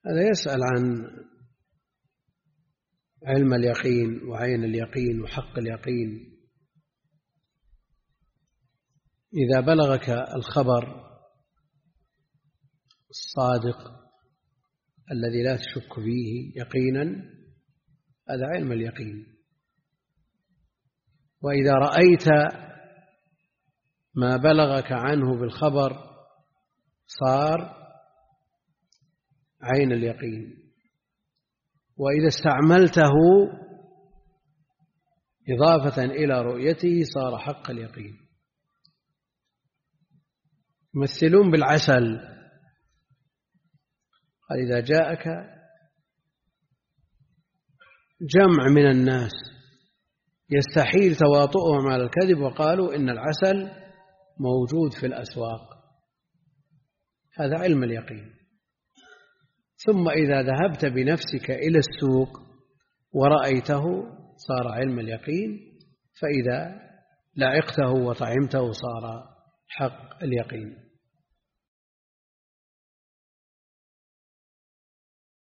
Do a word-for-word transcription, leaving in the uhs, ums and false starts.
هذا يسأل عن علم اليقين وعين اليقين وحق اليقين. إذا بلغك الخبر الصادق الذي لا تشك فيه يقينا، هذا علم اليقين. وإذا رأيت ما بلغك عنه بالخبر صار عين اليقين. وإذا استعملته إضافة إلى رؤيته صار حق اليقين. يمثلون بالعسل، قال إذا جاءك جمع من الناس يستحيل تواطؤهم على الكذب وقالوا إن العسل موجود في الأسواق، هذا علم اليقين. ثم إذا ذهبت بنفسك إلى السوق ورأيته صار علم اليقين، فإذا لعقته وطعمته صار حق اليقين.